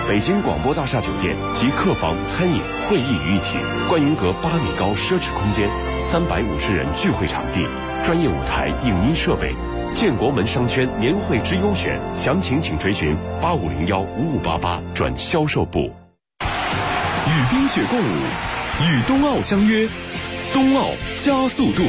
北京广播大厦酒店集客房、餐饮、会议于一体，观云阁8米高奢侈空间，350人聚会场地，专业舞台、影音设备。建国门商圈年会之优选，详情请垂询85015588转销售部。 与冰雪共舞，与冬奥相约，冬奥加速度。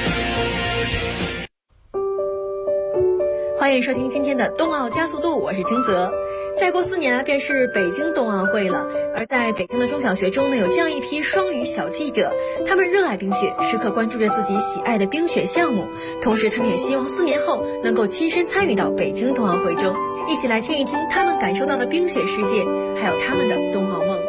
欢迎收听今天的冬奥加速度，我是金泽。再过4年便是北京冬奥会了，而在北京的中小学中呢，有这样一批双语小记者，他们热爱冰雪，时刻关注着自己喜爱的冰雪项目，同时他们也希望4年后能够亲身参与到北京冬奥会中，一起来听一听他们感受到的冰雪世界，还有他们的冬奥梦。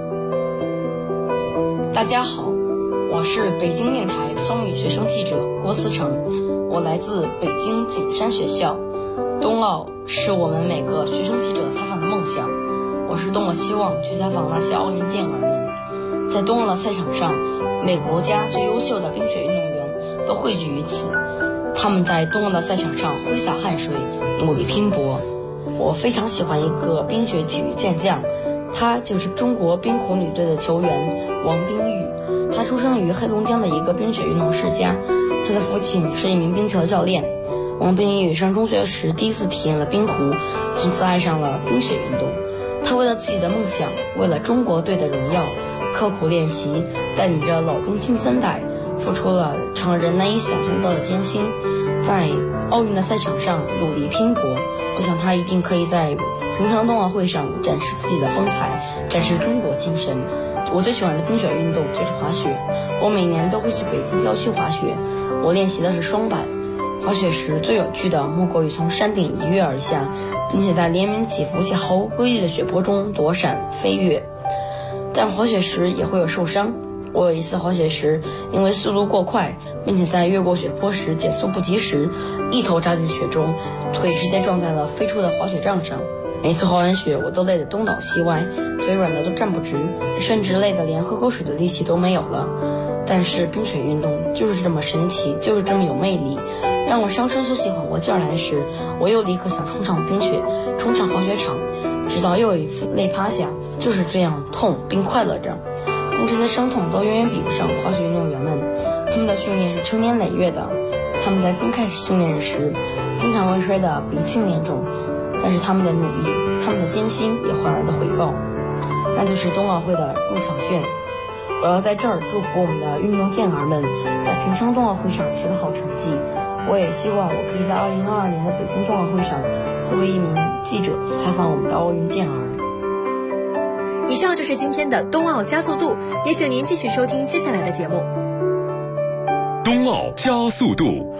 大家好，我是北京电台双语学生记者郭思成，我来自北京景山学校。冬奥是我们每个学生记者采访的梦想，我是多么希望去采访那些奥运健儿们。在冬奥的赛场上，每个国家最优秀的冰雪运动员都汇聚于此，他们在冬奥的赛场上挥洒汗水，努力拼搏。我非常喜欢一个冰雪体育健将，他就是中国冰壶女队的球员王冰玉。他出生于黑龙江的一个冰雪运动世家，他的父亲是一名冰球教练。王冰玉上中学时第一次体验了冰壶，从此爱上了冰雪运动。他为了自己的梦想，为了中国队的荣耀，刻苦练习，带领着老中青三代，付出了常人难以想象到的艰辛，在奥运的赛场上努力拼搏。我想他一定可以在平昌冬奥会上展示自己的风采，展示中国精神。我最喜欢的冰雪运动就是滑雪，我每年都会去北京郊区滑雪，我练习的是双板。滑雪时最有趣的莫过于从山顶一跃而下，并且在连绵起伏且毫无规律的雪坡中躲闪飞跃。但滑雪时也会有受伤，我有一次滑雪时因为速度过快，并且在越过雪坡时减速不及时，一头扎进雪中，腿直接撞在了飞出的滑雪杖上。每次滑完雪我都累得东倒西歪，腿软的都站不直，甚至累得连喝口水的力气都没有了。但是冰雪运动就是这么神奇，就是这么有魅力。当我上车休息缓过劲儿来时，我又立刻想冲上冰雪，冲上滑雪场，直到又有一次累趴下，就是这样痛并快乐着。但这些伤痛都远远比不上滑雪运动员们，他们的训练是成年累月的，他们在刚开始训练时经常会摔得鼻青脸肿，但是他们的努力，他们的艰辛也换来了回报，那就是冬奥会的入场券。我要在这儿祝福我们的运动健儿们在平昌冬奥会上取得好成绩。我也希望我可以在2022年的北京冬奥会上作为一名记者去采访我们的奥运健儿。 以上就是今天的冬奥加速度，也请您继续收听接下来的节目。 冬奥加速度。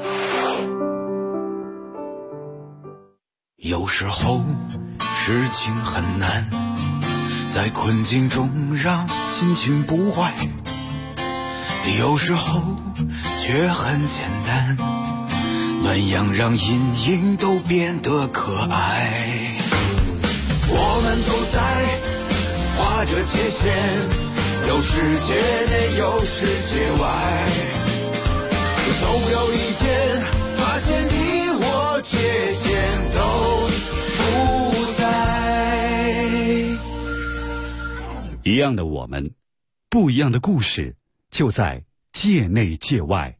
有时候事情很难，在困境中让心情不坏，有时候却很简单，暖阳让阴影都变得可爱。我们都在划着界限，有世界内有世界外，总有一天发现你我界限都不在。 一样的我们，不一样的故事，就在界内界外。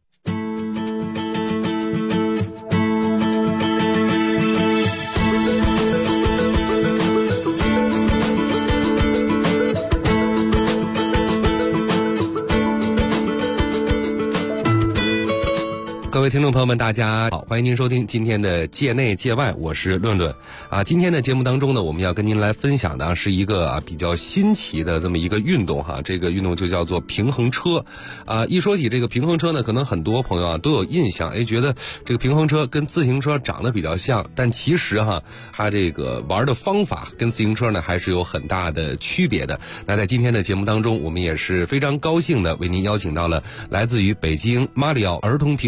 各位听众朋友们，大家好，欢迎您收听今天的界内界外，我是论论今天的节目当中呢，我们要跟您来分享的是一个比较新奇的这么一个运动这个运动就叫做平衡车一说起这个平衡车呢，可能很多朋友都有印象，觉得这个平衡车跟自行车长得比较像，但其实它这个玩的方法跟自行车呢还是有很大的区别的。那在今天的节目当中，我们也是非常高兴的为您邀请到了来自于北京马里奥儿童平衡车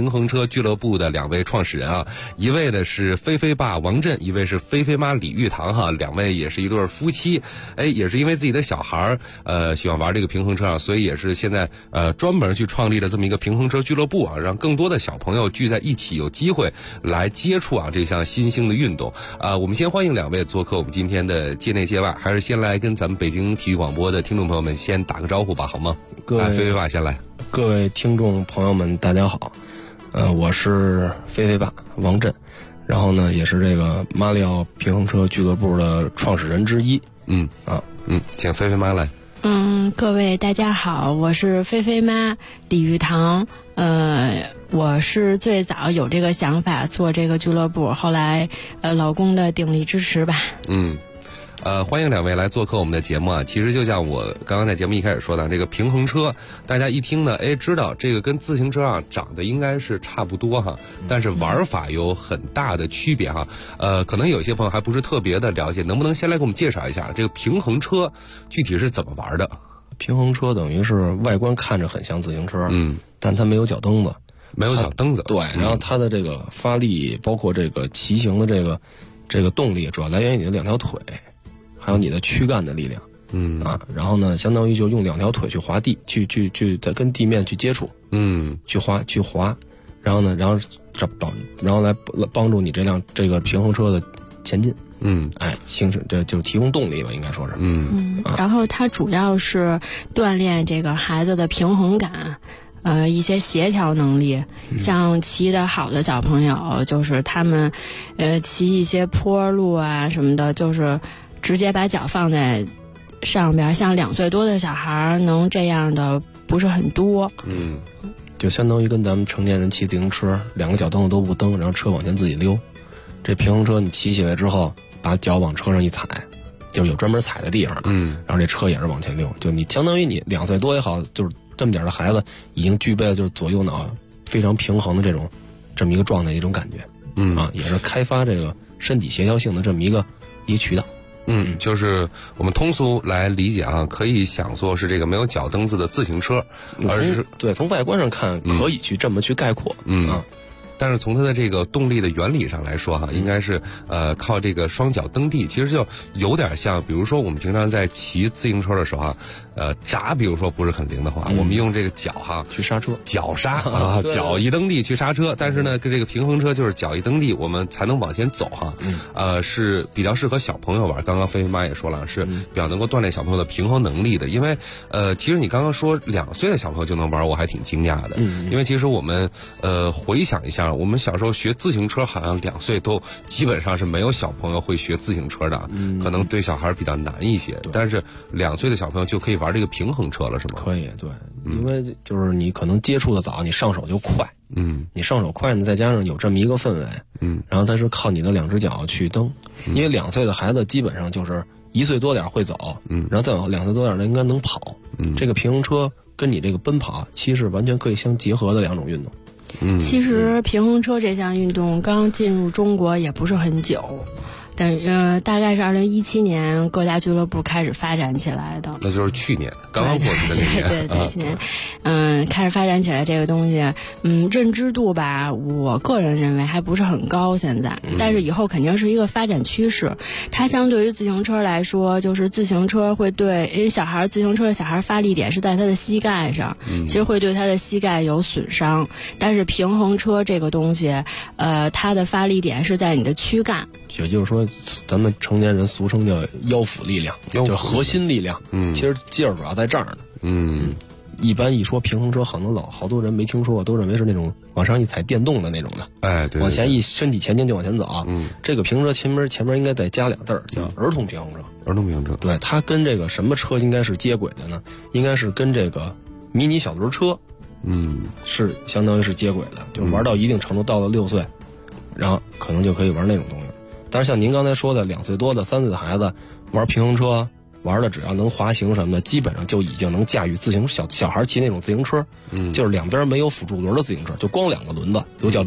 车俱乐部的2位创始人啊，一位呢是菲菲爸王震，一位是菲菲妈李玉堂哈，2位也是一对夫妻。也是因为自己的小孩喜欢玩这个平衡车啊，所以也是现在专门去创立了这么一个平衡车俱乐部啊，让更多的小朋友聚在一起，有机会来接触这项新兴的运动。我们先欢迎2位做客我们今天的界内界外，还是先来跟咱们北京体育广播的听众朋友们先打个招呼吧，好吗？ 各位菲菲爸先来。 各位听众朋友们，大家好，我是菲菲爸王震，然后呢，也是这个马里奥平衡车俱乐部的创始人之一。 请菲菲妈来。 各位大家好，我是菲菲妈李玉堂。我是最早有这个想法做这个俱乐部，后来老公的鼎力支持吧。 欢迎2位来做客我们的节目啊！其实就像我刚刚在节目一开始说的，这个平衡车，大家一听呢，知道这个跟自行车啊长得应该是差不多哈，但是玩法有很大的区别哈。可能有些朋友还不是特别的了解，能不能先来给我们介绍一下这个平衡车具体是怎么玩的？ 平衡车等于是外观看着很像自行车，但它没有脚蹬子， 没有脚蹬子。 对，然后它的这个发力，包括这个骑行的这个动力，主要来源于你的2条腿。还有你的躯干的力量，然后呢，相当于就用2条腿去滑地，去跟地面去接触，去滑，然后呢，然后来帮助你这个平衡车的前进，形成这就是提供动力吧，应该说是， 然后它主要是锻炼这个孩子的平衡感。一些协调能力，像骑得好的小朋友，就是他们，骑一些坡路啊什么的，就是直接把脚放在上边，像2岁多的小孩能这样的不是很多。 就相当于跟咱们成年人骑自行车，2个脚蹬子都不蹬，然后车往前自己溜。这平衡车你骑起来之后，把脚往车上一踩，就是有专门踩的地方，然后这车也是往前溜。就你相当于你2岁多也好，就是这么点的孩子已经具备了就是左右脑非常平衡的这么一个状态一种感觉，也是开发这个身体协调性的这么一个渠道。 就是我们通俗来理解啊，可以想作是这个没有脚蹬子的自行车，而是对从外观上看可以去这么去概括， 但是从它的这个动力的原理上来说哈，应该是靠这个双脚蹬地，其实就有点像，比如说我们平常在骑自行车的时候哈，闸比如说不是很灵的话，我们用这个脚哈去刹车， 脚刹啊，脚一蹬地去刹车，但是呢，跟这个平衡车就是脚一蹬地，我们才能往前走哈，是比较适合小朋友玩。刚刚菲菲妈也说了，是比较能够锻炼小朋友的平衡能力的，因为其实你刚刚说2岁的小朋友就能玩，我还挺惊讶的，因为其实我们回想一下。我们小时候学自行车，好像2岁都基本上是没有小朋友会学自行车的，可能对小孩比较难一些。但是2岁的小朋友就可以玩这个平衡车了，是吗？ 可以，对，因为就是你可能接触的早，你上手就快，你上手快呢，再加上有这么一个氛围，然后它是靠你的2只脚去蹬，因为2岁的孩子基本上就是1岁多点会走，然后再往2岁多点的应该能跑，这个平衡车跟你这个奔跑其实完全可以相结合的2种运动。 其实平衡车这项运动刚进入中国也不是很久，但大概是2017年各大俱乐部开始发展起来的。 那就是去年刚刚过去的那年。 对，去年，开始发展起来这个东西，认知度吧，我个人认为还不是很高现在，但是以后肯定是一个发展趋势。它相对于自行车来说，就是自行车会对，因为自行车的小孩发力点是在他的膝盖上，其实会对他的膝盖有损伤，但是平衡车这个东西，它的发力点是在你的躯干。 也就是说，咱们成年人俗称叫腰腹力量，就是核心力量。其实劲儿主要在这儿呢。一般一说平衡车，可能好多人没听说过，都认为是那种往上一踩电动的那种的。对，往前一身体前进就往前走。这个平衡车前面应该再加2字儿，叫儿童平衡车。 儿童平衡车。 对，它跟这个什么车应该是接轨的呢？应该是跟这个迷你小轮车，是相当于是接轨的，就玩到一定程度，到了6岁，然后可能就可以玩那种东西。但是像您刚才说的2岁多的3岁的孩子玩平衡车，玩的只要能滑行什么的，基本上就已经能驾驭小孩骑那种自行车，就是2边没有辅助轮的自行车，就光2个轮子，有脚蹬子，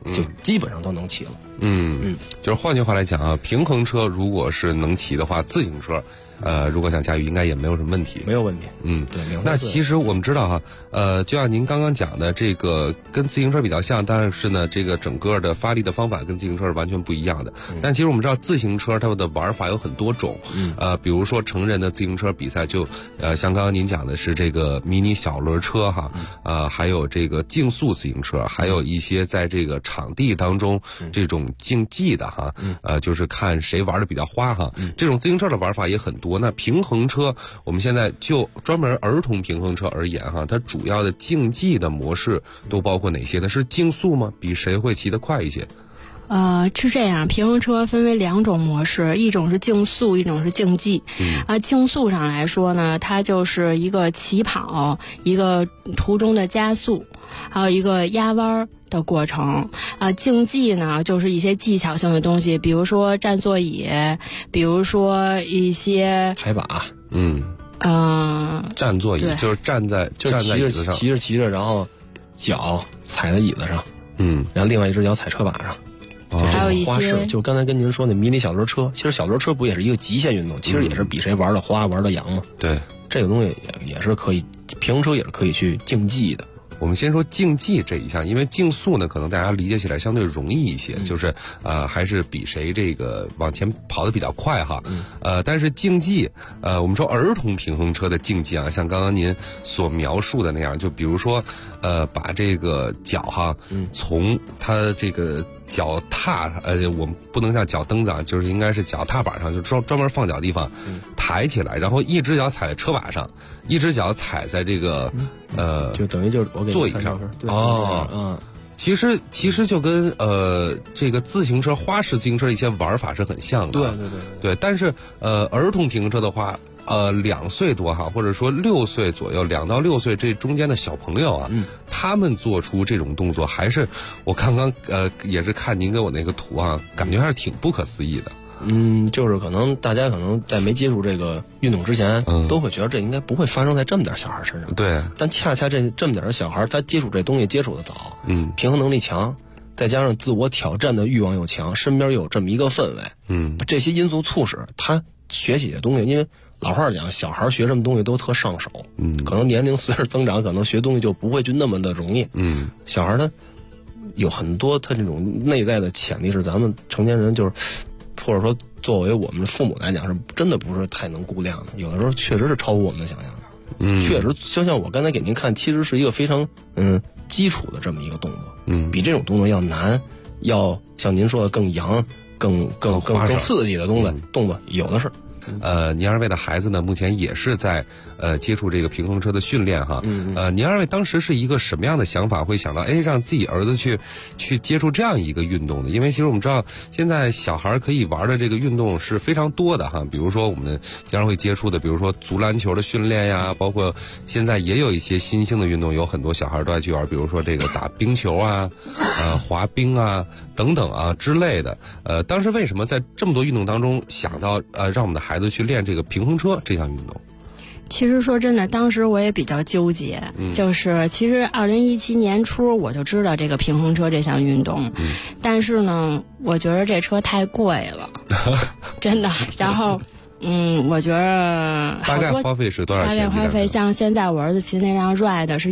就基本上都能骑了。 就是换句话来讲啊，平衡车如果是能骑的话，自行车如果想驾驭，应该也没有什么问题。 没有问题。对。 那其实我们知道哈，就像您刚刚讲的，这个跟自行车比较像，但是呢，这个整个的发力的方法跟自行车是完全不一样的。但其实我们知道，自行车它的玩法有很多种。比如说成人的自行车比赛，就像刚刚您讲的是这个迷你小轮车哈，还有这个竞速自行车，还有一些在这个场地当中这种竞技的哈，就是看谁玩的比较花哈。这种自行车的玩法也很多。那平衡车，我们现在就专门儿童平衡车而言哈，它主要的竞技的模式都包括哪些呢？是竞速吗？比谁会骑得快一些？ 是这样，平衡车分为2种模式，一种是竞速，一种是竞技。竞速上来说呢，它就是一个起跑，一个途中的加速，还有一个压弯的过程。竞技呢，就是一些技巧性的东西，比如说站座椅，比如说一些抬把。 站座椅就是站在椅子上， 骑着，然后脚踩在椅子上，然后另外一只脚踩车把上。 还有一些花式，就刚才跟您说那迷你小轮车，其实小轮车不也是一个极限运动，其实也是比谁玩的花玩的洋吗？ 对， 这个东西也是可以，平衡车也是可以去竞技的。 我们先说竞技这一项，因为竞速呢，可能大家理解起来相对容易一些，就是还是比谁这个往前跑得比较快哈。但是竞技，我们说儿童平衡车的竞技啊，像刚刚您所描述的那样，就比如说把这个脚哈，从它这个脚踏，我们不能叫脚蹬子啊，就是应该是脚踏板上，就专门放脚的地方，抬起来，然后一只脚踩在车把上，一只脚踩在这个就等于就是我给座椅上。其实就跟这个自行车花式自行车的一些玩法是很像的。对。但是儿童平衡车的话，2岁多哈，或者说6岁左右，2到6岁这中间的小朋友啊，他们做出这种动作，还是我刚刚也是看您给我那个图啊，感觉还是挺不可思议的。 就是可能大家在没接触这个运动之前，都会觉得这应该不会发生在这么点小孩身上。对，但恰恰这么点小孩，他接触这东西接触的早，平衡能力强，再加上自我挑战的欲望又强，身边又有这么一个氛围，这些因素促使他学习的东西，因为老话讲，小孩学什么东西都特上手，可能年龄随着增长，可能学东西就不会去那么的容易，小孩他有很多他这种内在的潜力是咱们成年人就是。或者说，作为我们父母来讲，是真的不是太能估量的。有的时候确实是超乎我们的想象的。确实，就像我刚才给您看，其实是一个非常基础的这么一个动作。比这种动作要难，要像您说的更洋、更刺激的动作有的是。 您二位的孩子呢，目前也是在接触这个平衡车的训练哈。您二位当时是一个什么样的想法，会想到让自己儿子去接触这样一个运动的？因为其实我们知道，现在小孩可以玩的这个运动是非常多的哈。比如说我们经常会接触的，比如说足篮球的训练呀，包括现在也有一些新兴的运动，有很多小孩都爱去玩，比如说这个打冰球啊，滑冰啊等等啊之类的。当时为什么在这么多运动当中想到让我们的孩子去练这个平衡车这项运动？ 其实说真的，当时我也比较纠结，就是其实2017年初我就知道这个平衡车这项运动，但是呢，我觉得这车太贵了，真的。然后，我觉得大概花费是多少钱？ 大概花费像现在我儿子骑那辆 Ride 是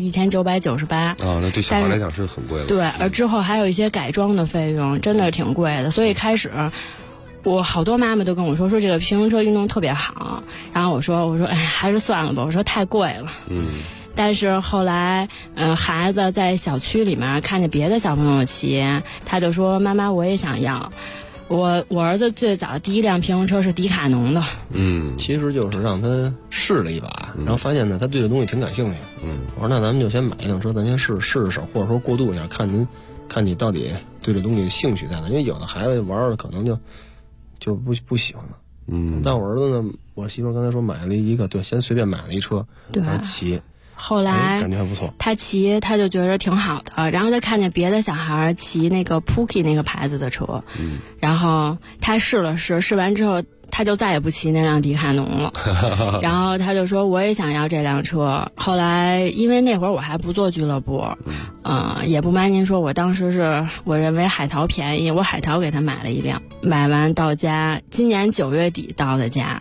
1998。 那对小孩来讲是很贵了。 对，而之后还有一些改装的费用，真的挺贵的。所以开始。我好多妈妈都跟我说这个平衡车运动特别好，然后我说还是算了吧，我说太贵了。但是后来孩子在小区里面看见别的小朋友骑，他就说妈妈我也想要。我儿子最早第一辆平衡车是迪卡侬的。 其实就是让他试了一把，然后发现呢他对这东西挺感兴趣。我说那咱们就先买一辆车，咱先试试手，或者说过渡一下，看你到底对这东西兴趣在哪，因为有的孩子玩了可能就不喜欢了。但我儿子呢，我媳妇刚才说买了一个，对，先随便买了一车， 对， 骑。 后来感觉还不错， 他骑他就觉得挺好的，然后他看见别的小孩骑那个 Pookie 那个牌子的车，然后他试了试完之后， 他就再也不骑那辆迪卡侬了。然后他就说我也想要这辆车。后来因为那会儿我还不做俱乐部，也不瞒您说，我当时是我认为海淘便宜，我海淘给他买了一辆，买完到家，今年9月底到的家。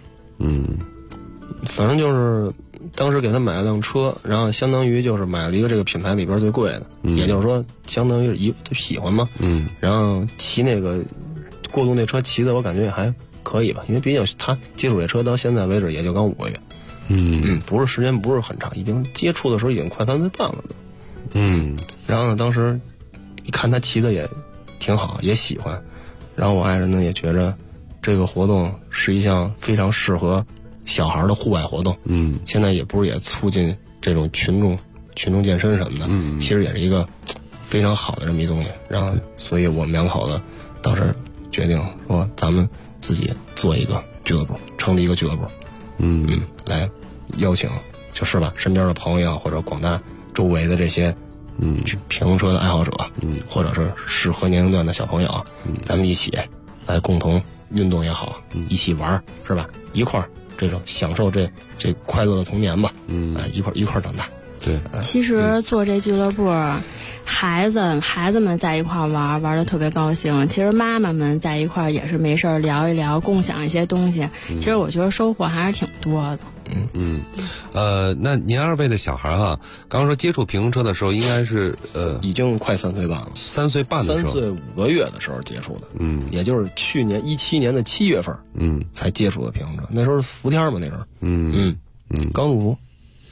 反正就是当时给他买了辆车，然后相当于就是买了一个这个品牌里边最贵的，也就是说相当于他喜欢嘛，然后骑那个过渡那车骑的我感觉也还可以吧，因为毕竟他接触这车到现在为止也就刚5个月，不是时间不是很长，已经接触的时候已经快3岁半了都，然后呢当时一看他骑的也挺好，也喜欢，然后我爱人呢也觉着这个活动是一项非常适合小孩的户外活动，现在也不是也促进这种群众健身什么的，其实也是一个非常好的这么一东西。然后，所以我们两口子当时决定说，咱们自己做一个俱乐部，成立一个俱乐部，来邀请就是吧，身边的朋友或者广大周围的这些去平衡车的爱好者，或者是适合年龄段的小朋友，咱们一起来共同运动也好，一起玩是吧？一块儿。这种享受这快乐的童年吧，一块长大。 对， 其实做这俱乐部，孩子们在一块玩的特别高兴。其实妈妈们在一块也是没事聊一聊，共享一些东西。其实我觉得收获还是挺多的。 那您二位的小孩哈，刚刚说接触平衡车的时候，应该是已经快3岁半了 ，3岁半的时候 ，3岁5个月的时候接触的，也就是去年17年的7月份，才接触的平衡车，那时候是伏天嘛，那时候，刚入伏。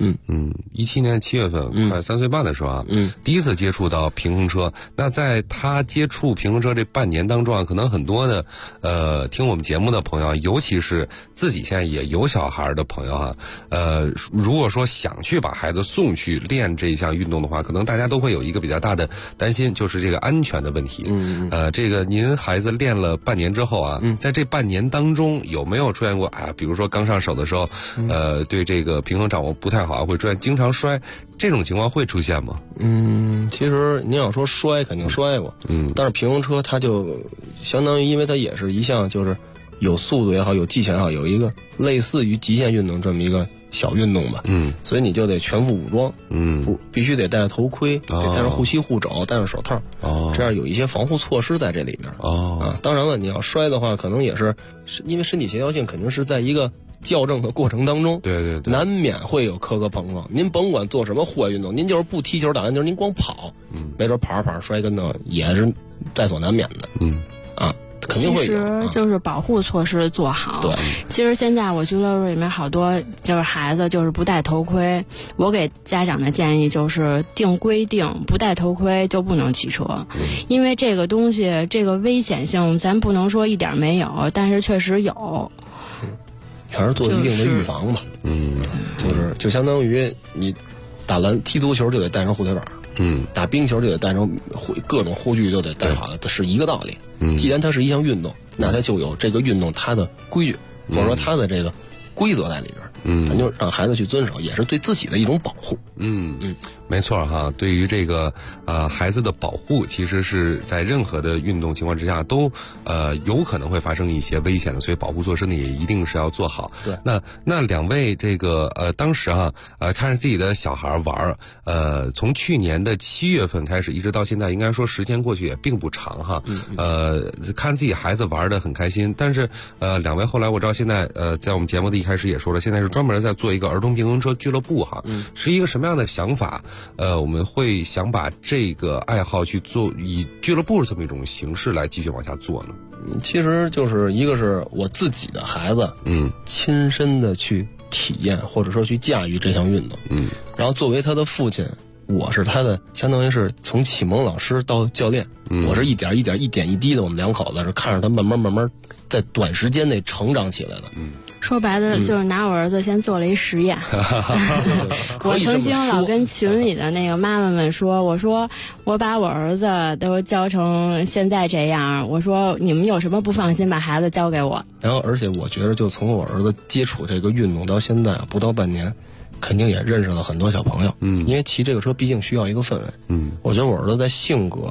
17年7月份，快3岁半的时候啊，第一次接触到平衡车。那在他接触平衡车这半年当中啊，可能很多的听我们节目的朋友，尤其是自己现在也有小孩的朋友啊，如果说想去把孩子送去练这项运动的话，可能大家都会有一个比较大的担心，就是这个安全的问题。这个您孩子练了半年之后啊，在这半年当中有没有出现过比如说刚上手的时候，对这个平衡掌握不太好，会出现经常摔，这种情况会出现吗？ 其实您要说摔肯定摔过，但是平衡车它就相当于，因为它也是一项就是有速度也好，有技巧也好，有一个类似于极限运动这么一个小运动吧，所以你就得全副武装，必须得戴头盔，得戴上护膝护肘，戴上手套，这样有一些防护措施在这里边。当然了，你要摔的话，可能也是因为身体协调性肯定是在一个校正的过程当中， 对， 难免会有磕磕碰碰。您甭管做什么户外运动，您就是不踢球打篮球，您光跑，没准跑着跑着摔跟头也是在所难免的。肯定会有。 其实就是保护措施做好。 对， 其实现在我俱乐部里面好多就是孩子就是不戴头盔，我给家长的建议就是定规定，不戴头盔就不能骑车，因为这个东西这个危险性咱不能说一点没有，但是确实有。 还是做一定的预防吧。就相当于你踢足球就得带上护腿板，打冰球就得带上各种护具都得带好了，是一个道理。既然它是一项运动，那它就有这个运动它的规矩，或者说它的这个规则在里边，咱就让孩子去遵守，也是对自己的一种保护。 没错哈，对于这个孩子的保护，其实是在任何的运动情况之下都有可能会发生一些危险的，所以保护措施呢也一定是要做好。 对， 那两位这个当时看着自己的小孩玩，从去年的7月份开始，一直到现在，应该说时间过去也并不长哈。看自己孩子玩得很开心，但是两位后来我知道现在在我们节目的一开始也说了，现在是专门在做一个儿童平衡车俱乐部哈。是一个什么样的想法？我们会想把这个爱好去做以俱乐部这么一种形式来继续往下做呢？ 其实就是一个是我自己的孩子，亲身的去体验或者说去驾驭这项运动，然后作为他的父亲，我是他的相当于是从启蒙老师到教练，我是一点一滴的，我们两口子是看着他慢慢在短时间内成长起来的。 说白了就是拿我儿子先做了一实验。我曾经老跟群里的那个妈妈们说，我说我把我儿子都教成现在这样，我说你们有什么不放心把孩子交给我。 然后而且我觉得就从我儿子接触这个运动到现在不到半年，肯定也认识了很多小朋友，因为骑这个车毕竟需要一个氛围，我觉得我儿子在性格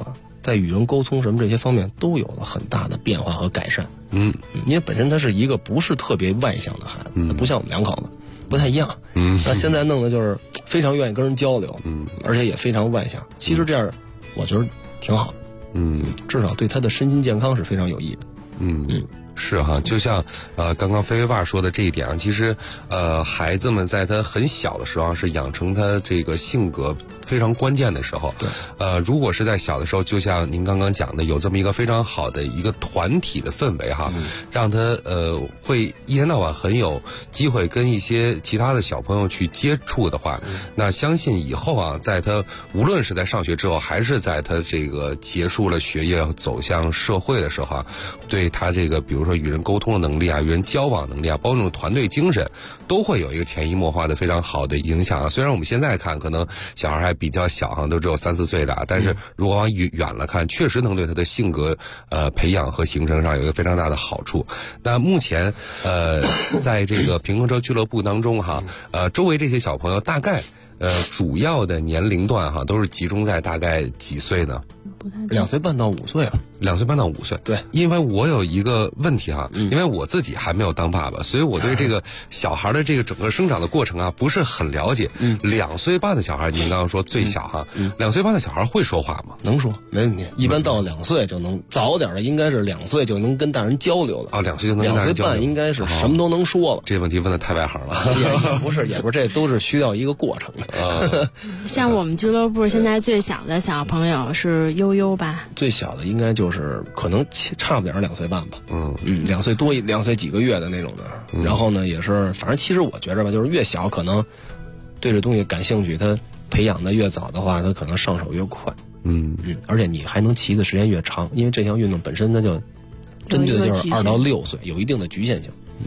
在与人沟通什么这些方面都有了很大的变化和改善。因为本身他是一个不是特别外向的孩子，他不像我们两口子，不太一样。那现在弄的就是非常愿意跟人交流，而且也非常外向。其实这样，我觉得挺好的。至少对他的身心健康是非常有益的。 是哈，就像刚刚菲菲爸说的这一点啊，其实孩子们在他很小的时候是养成他这个性格非常关键的时候。对。如果是在小的时候，就像您刚刚讲的，有这么一个非常好的一个团体的氛围哈，让他会一天到晚很有机会跟一些其他的小朋友去接触的话，那相信以后啊，在他无论是在上学之后，还是在他这个结束了学业走向社会的时候啊，对他这个比如说与人沟通的能力啊，与人交往能力啊，包括这种团队精神，都会有一个潜移默化的非常好的影响啊。虽然我们现在看可能小孩还比较小哈，都只有3、4岁的，但是如果往远了看，确实能对他的性格培养和形成上有一个非常大的好处。那目前在这个平衡车俱乐部当中哈，周围这些小朋友大概主要的年龄段哈，都是集中在大概几岁呢 ？2岁半到5岁啊。 2岁半到5岁， 对， 因为我有一个问题哈，因为我自己还没有当爸爸，所以我对这个小孩的这个整个生长的过程啊不是很了解。2岁半的小孩，您刚刚说最小哈，2岁半的小孩会说话吗？ 能说，没问题。一般到2岁就能，早点的应该是2岁就能跟大人交流了。 2岁就能跟大人交流。2岁半应该是什么都能说了。 这问题问的太外行了。 也不是，这都是需要一个过程的。 像我们俱乐部现在最小的小朋友是悠悠吧？ 最小的应该就是可能差不点2岁半吧。2岁多2岁几个月的那种的。然后呢，也是反正其实我觉着吧，就是越小可能对这东西感兴趣，他培养的越早的话，他可能上手越快。而且你还能骑的时间越长，因为这项运动本身它就针对的就是2到6岁，有一定的局限性。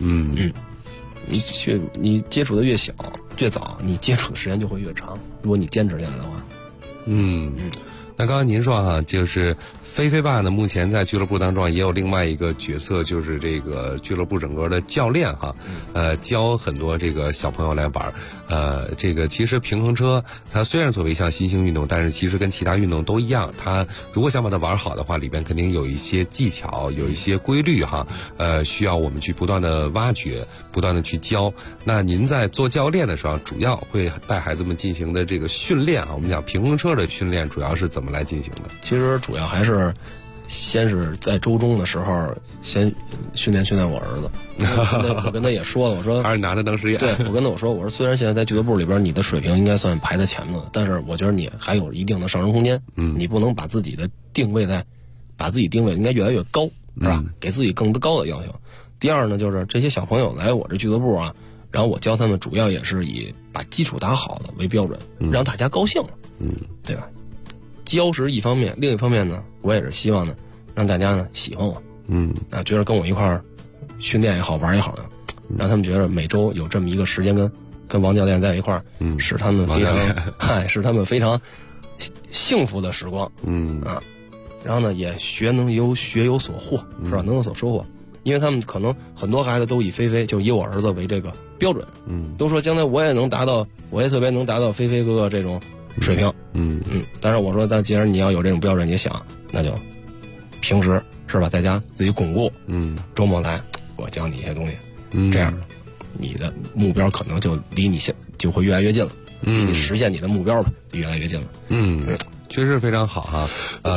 你接触的越小越早，你接触的时间就会越长。如果你坚持下来的话。 那刚刚您说哈，就是菲菲爸呢，目前在俱乐部当中也有另外一个角色，就是这个俱乐部整个的教练哈，教很多这个小朋友来玩。这个其实平衡车它虽然作为一项新兴运动，但是其实跟其他运动都一样，它如果想把它玩好的话，里边肯定有一些技巧，有一些规律哈，需要我们去不断的挖掘，不断的去教。那您在做教练的时候，主要会带孩子们进行的这个训练啊，我们讲平衡车的训练主要是怎么来进行的？ 其实主要还是先是在周中的时候先训练我儿子。我跟他也说了，我说还是拿着当实验。 对，我跟他我说虽然现在在俱乐部里边你的水平应该算排在前面了，但是我觉得你还有一定的上升空间。你不能把自己定位应该越来越高，是吧？给自己更高的要求。第二呢，就是这些小朋友来我这俱乐部啊，然后我教他们主要也是以把基础打好的为标准，让大家高兴了，对吧？教是一方面，另一方面呢，我也是希望呢，让大家呢喜欢我，觉得跟我一块儿训练也好，玩也好的，让他们觉得每周有这么一个时间跟王教练在一块儿，是他们非常幸福的时光，然后呢也学有所获，是吧？能有所收获，因为他们可能很多孩子都以菲菲就以我儿子为这个标准，都说将来我也特别能达到菲菲哥哥这种水平，但是我说，但既然你要有这种标准，你想，那就平时是吧，在家自己巩固，周末来我教你一些东西，这样你的目标可能就离你就会越来越近了，你实现你的目标吧，就越来越近了。 确实非常好哈，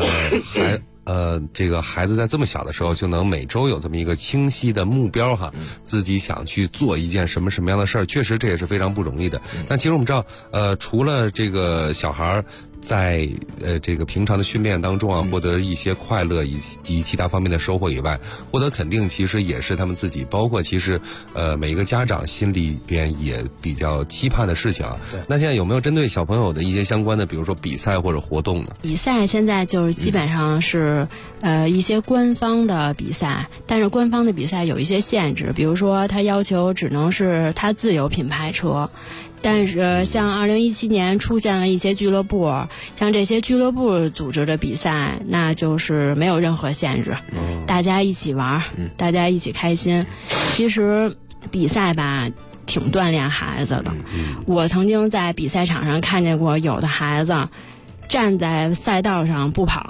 这个孩子在这么小的时候就能每周有这么一个清晰的目标哈，自己想去做一件什么样的事儿，确实这也是非常不容易的。但其实我们知道，除了这个小孩在这个平常的训练当中啊，获得一些快乐以及其他方面的收获以外，获得肯定其实也是他们自己，包括其实每一个家长心里边也比较期盼的事情啊。那现在有没有针对小朋友的一些相关的，比如说比赛或者活动呢？ 比赛现在就是基本上是一些官方的比赛，但是官方的比赛有一些限制，比如说他要求只能是他自有品牌车。但是像2017年出现了一些俱乐部，像这些俱乐部组织的比赛，那就是没有任何限制，大家一起玩，大家一起开心。其实比赛吧挺锻炼孩子的，我曾经在比赛场上看见过有的孩子站在赛道上不跑，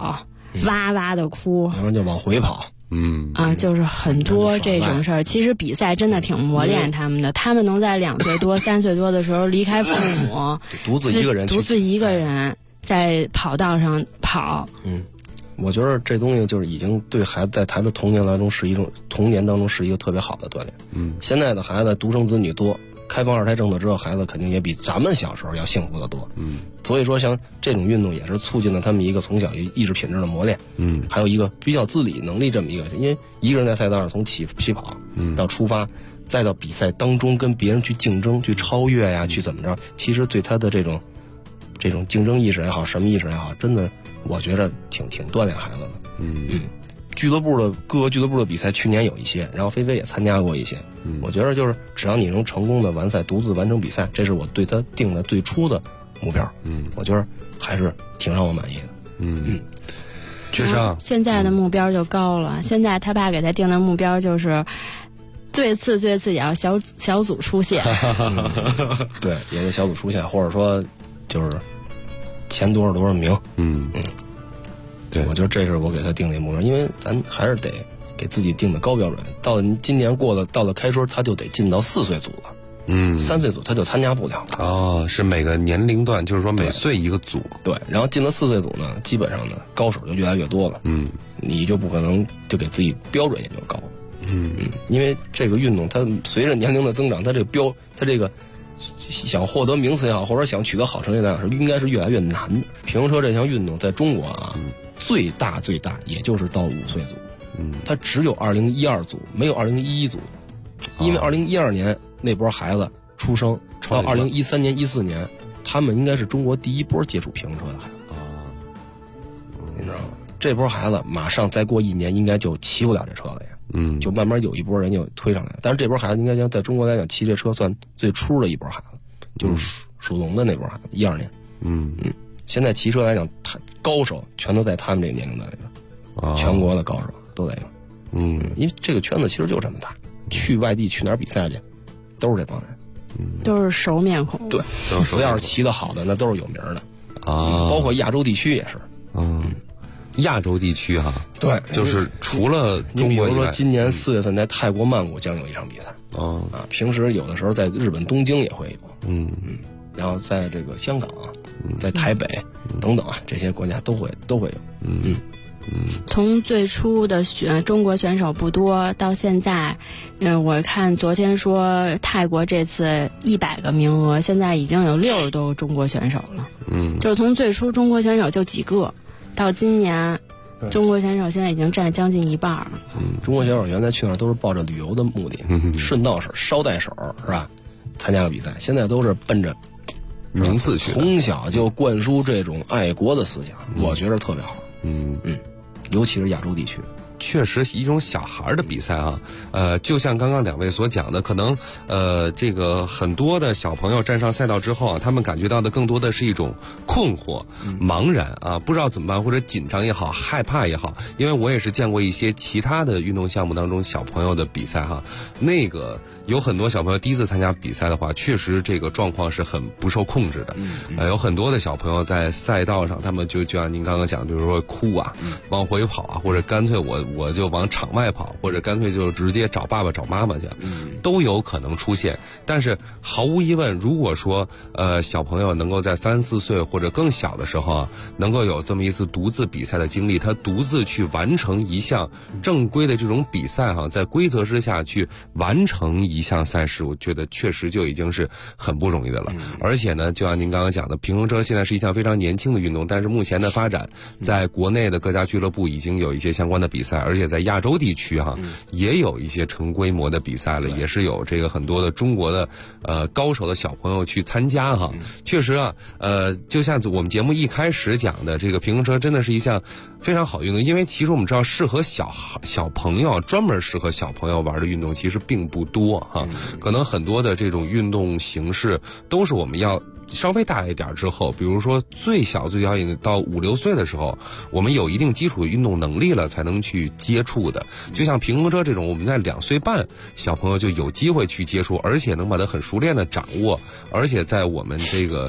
哇哇的哭， 要不然就往回跑。 就是很多这种事儿。其实比赛真的挺磨练他们的，他们能在2岁多、3岁多的时候离开父母， 独自一个人在跑道上跑。我觉得这东西就是已经对孩子在他的童年当中是一个特别好的锻炼。现在的孩子独生子女多，开放2胎政策之后，孩子肯定也比咱们小时候要幸福得多。所以说像这种运动也是促进了他们一个从小意志品质的磨练。还有一个比较自理能力这么一个，因为一个人在赛道上从起跑到出发，再到比赛当中跟别人去竞争、去超越呀，去怎么着，其实对他的这种竞争意识也好，什么意识也好，真的我觉得挺锻炼孩子的。各个俱乐部的比赛去年有一些，然后菲菲也参加过一些。我觉得就是只要你能成功的完赛，独自完成比赛，这是我对他定的最初的目标。我觉得还是挺让我满意的。 确实啊， 现在的目标就高了。现在他爸给他定的目标就是最次也要小组出线。 对，也得小组出线，或者说就是前多少名。对，我觉得这是我给他定的目标，因为咱还是得给自己定的高标准。到了今年到了开春，他就得进到4岁组了。3岁组他就参加不了了。 是每个年龄段，就是说每岁一个组。对， 然后进了4岁组呢，基本上呢高手就越来越多了。你就不可能就给自己标准也就高。因为这个运动它随着年龄的增长，它这个想获得名次也好，或者想取得好成绩来讲，应该是越来越难的。平衡车这项运动在中国啊，最大也就是到5岁组。它只有2012组，没有2011组。因为2012年那波孩子出生，到2013年、14年，他们应该是中国第一波接触平衡车的孩子。你知道吗？这波孩子马上再过1年，应该就骑不了这车了呀。就慢慢有一波人就推上来。但是这波孩子应该讲在中国来讲，骑这车算最初的一波孩子，就是属龙的那波孩子，12年。现在骑车来讲，高手全都在他们这个年龄段里边，全国的高手都在有。因为这个圈子其实就这么大。去外地去哪儿比赛去，都是这帮人， 都是熟面孔。 对，只要是骑得好的，那都是有名的包括亚洲地区也是。 亚洲地区哈， 对， 就是除了中国以外， 比如说今年4月份在泰国曼谷将有一场比赛。平时有的时候在日本东京也会有。然后在这个香港在台北等等这些国家都会有。 从最初的中国选手不多，到现在，我看昨天说泰国这次100个名额，现在已经有60多个中国选手了。就是从最初中国选手就几个，到今年，中国选手现在已经占将近1半了。 中国选手原来去那儿都是抱着旅游的目的，顺道手捎带手是吧？参加个比赛，现在都是奔着名次去， 从小就灌输这种爱国的思想，我觉得特别好。尤其是亚洲地区。 确实一种小孩的比赛啊，就像刚刚2位所讲的，可能这个很多的小朋友站上赛道之后啊，他们感觉到的更多的是一种困惑、茫然啊，不知道怎么办，或者紧张也好，害怕也好。因为我也是见过一些其他的运动项目当中小朋友的比赛哈，那个有很多小朋友第一次参加比赛的话，确实这个状况是很不受控制的。有很多的小朋友在赛道上，他们就像您刚刚讲，比如说哭啊，往回跑啊，或者干脆我就往场外跑，或者干脆就直接找爸爸找妈妈去，都有可能出现。但是毫无疑问，如果说小朋友能够在3、4岁或者更小的时候啊，能够有这么一次独自比赛的经历，他独自去完成一项正规的这种比赛哈，在规则之下去完成一项赛事，我觉得确实就已经是很不容易的了。而且呢，就像您刚刚讲的，平衡车现在是一项非常年轻的运动，但是目前的发展，在国内的各家俱乐部已经有一些相关的比赛，而且在亚洲地区哈，也有一些成规模的比赛了，也是有这个很多的中国的高手的小朋友去参加哈。确实啊，就像我们节目一开始讲的，这个平衡车真的是一项非常好运动，因为其实我们知道适合小朋友，专门适合小朋友玩的运动其实并不多哈，可能很多的这种运动形式都是我们要稍微大一点之后，比如说最小也到5、6岁的时候，我们有一定基础的运动能力了才能去接触的。就像平衡车这种，我们在2岁半小朋友就有机会去接触，而且能把它很熟练的掌握，而且在我们这个